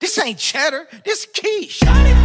This ain't cheddar, this quiche.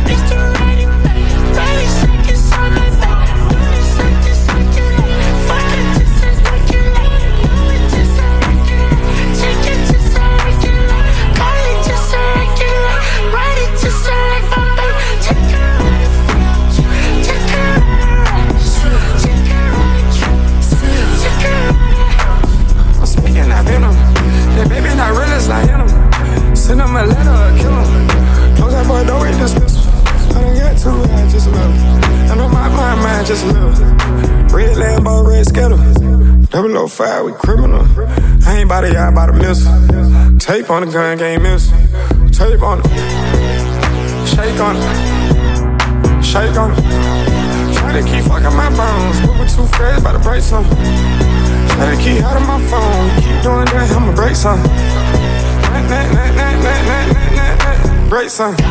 That baby not real, it's like him. Send him a letter or kill him. Close that boy, don't read this pistol. I done got too high, just a little. I know my mind, just a little. Red Lambo, red Skittle. 005, we criminal. I ain't bout it, y'all bout a missile. Tape on the gun, can't miss. Tape on it. Shake on it. Shake on it. Try to keep fucking my bones. Moving too fast, bout to break something. Try to keep out of my phone. Keep doing that, I'ma break something. Break something.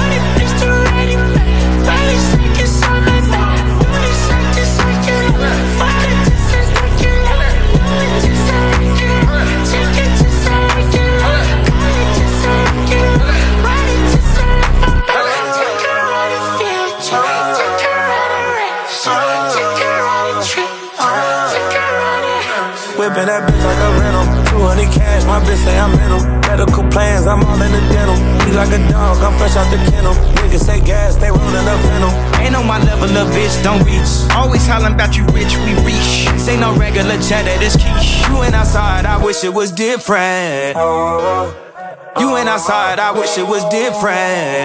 Whipping that bitch like a rental. 200 cash, my bitch say I'm in them. Medical plans, I'm all in the dental. He like a dog, I'm fresh out the kennel. Niggas say gas, they rollin' up venom. Ain't on my level, little bitch, don't reach. Always hollin' about you rich, we reach. This ain't no regular cheddar, this quiche. You ain't outside, I wish it was different. You ain't outside, I wish it was different.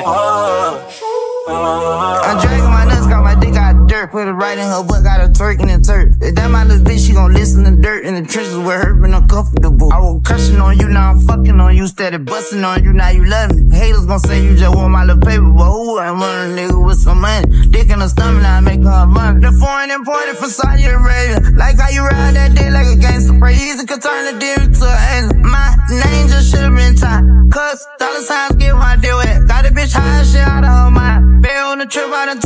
I'm dragging my nuts, got my dick out of dirt. Put it right in her butt, got her twerking and turf. If that my little bitch, she gon' listen to dirt. In the trenches with her, been uncomfortable. I was crushing on you, now I'm fucking on you. Steady busting on you, now you love me. Haters gon' say you just want my little paper, but who ain't want a nigga with some money? Dick in her stomach, now I make her money. The foreign imported from Saudi Arabia. Like how you ride that dick like a gangster. Pray easy could turn the dick to an angel. My name just should've been tied. Cause dollar signs get my deal with. Got a bitch high shit out of her mind. Bail on the trip, I done